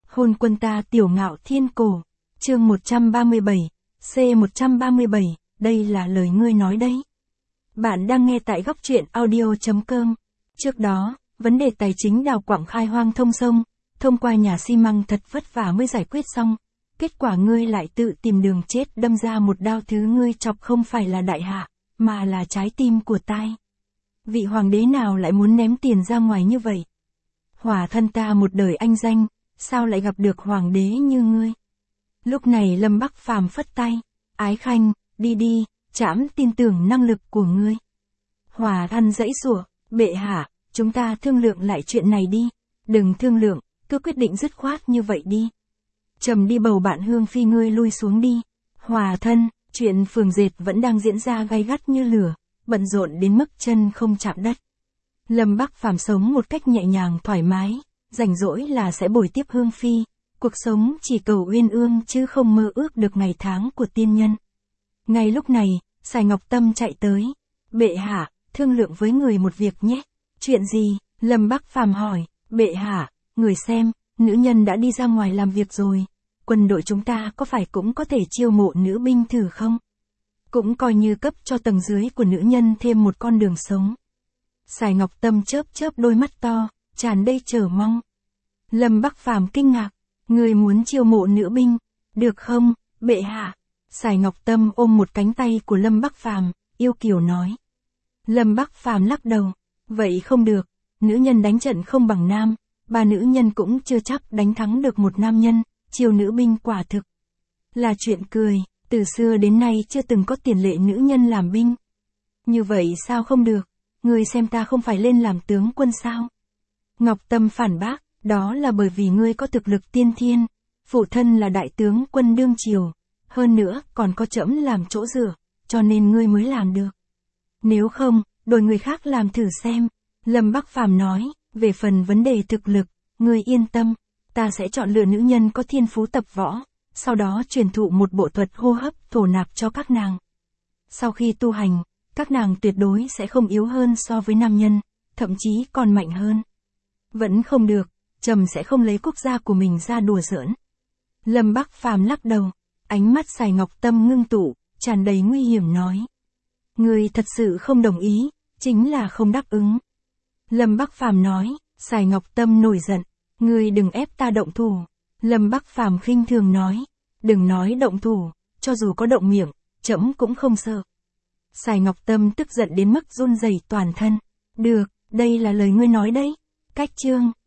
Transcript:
Hôn quân ta tiểu ngạo thiên cổ. Chương 137, C137, đây là lời ngươi nói đấy. Bạn đang nghe tại góc truyện audio.com. Trước đó, vấn đề tài chính đào quặng khai hoang thông sông, thông qua nhà xi măng thật vất vả mới giải quyết xong. Kết quả ngươi lại tự tìm đường chết đâm ra một đao, thứ ngươi chọc không phải là đại hạ, mà là trái tim của tai. Vị hoàng đế nào lại muốn ném tiền ra ngoài như vậy? Hỏa thân ta một đời anh danh, sao lại gặp được hoàng đế như ngươi? Lúc này Lâm Bắc Phàm phất tay, Ái Khanh, đi đi, trẫm tin tưởng năng lực của ngươi. Hỏa thân giãy giụa, bệ hạ, chúng ta thương lượng lại chuyện này đi. Đừng thương lượng, cứ quyết định dứt khoát như vậy đi. Trầm đi bầu bạn Hương Phi, ngươi lui xuống đi. Hỏa thân, chuyện phường dệt vẫn đang diễn ra gay gắt như lửa, bận rộn đến mức chân không chạm đất. Lâm Bắc Phàm sống một cách nhẹ nhàng thoải mái, rảnh rỗi là sẽ bồi tiếp Hương Phi, cuộc sống chỉ cầu uyên ương chứ không mơ ước được ngày tháng của tiên nhân. Ngay lúc này, Sài Ngọc Tâm chạy tới. Bệ hạ, thương lượng với người một việc nhé. Chuyện gì? Lâm Bắc Phàm hỏi. Bệ hạ, người xem, nữ nhân đã đi ra ngoài làm việc rồi. Quân đội chúng ta có phải cũng có thể chiêu mộ nữ binh thử không? Cũng coi như cấp cho tầng dưới của nữ nhân thêm một con đường sống. Sài Ngọc Tâm chớp chớp đôi mắt to, tràn đầy chờ mong. Lâm Bắc Phàm kinh ngạc. Người muốn chiêu mộ nữ binh, được không, bệ hạ? Sài Ngọc Tâm ôm một cánh tay của Lâm Bắc Phàm, yêu kiều nói. Lâm Bắc Phàm lắc đầu. Vậy không được, nữ nhân đánh trận không bằng nam, ba nữ nhân cũng chưa chắc đánh thắng được một nam nhân, chiêu nữ binh quả thực là chuyện cười, từ xưa đến nay chưa từng có tiền lệ nữ nhân làm binh. Như vậy sao không được, ngươi xem ta không phải lên làm tướng quân sao? Ngọc Tâm phản bác, đó là bởi vì ngươi có thực lực tiên thiên, phụ thân là đại tướng quân đương triều, hơn nữa còn có trẫm làm chỗ dựa, cho nên ngươi mới làm được. Nếu không, đổi người khác làm thử xem. Lâm Bắc Phàm nói, về phần vấn đề thực lực, ngươi yên tâm, ta sẽ chọn lựa nữ nhân có thiên phú tập võ, sau đó truyền thụ một bộ thuật hô hấp thổ nạp cho các nàng. Sau khi tu hành, các nàng tuyệt đối sẽ không yếu hơn so với nam nhân, thậm chí còn mạnh hơn. Vẫn không được, trẫm sẽ không lấy quốc gia của mình ra đùa giỡn. Lâm Bắc Phàm lắc đầu, ánh mắt Sài Ngọc Tâm ngưng tụ, tràn đầy nguy hiểm nói. Ngươi thật sự không đồng ý, chính là không đáp ứng. Lâm Bắc Phàm nói. Sài Ngọc Tâm nổi giận, ngươi đừng ép ta động thủ. Lâm Bắc Phàm khinh thường nói, đừng nói động thủ, cho dù có động miệng, trẫm cũng không sợ. Sài Ngọc Tâm tức giận đến mức run rẩy toàn thân. Được, đây là lời ngươi nói đấy. Cách chương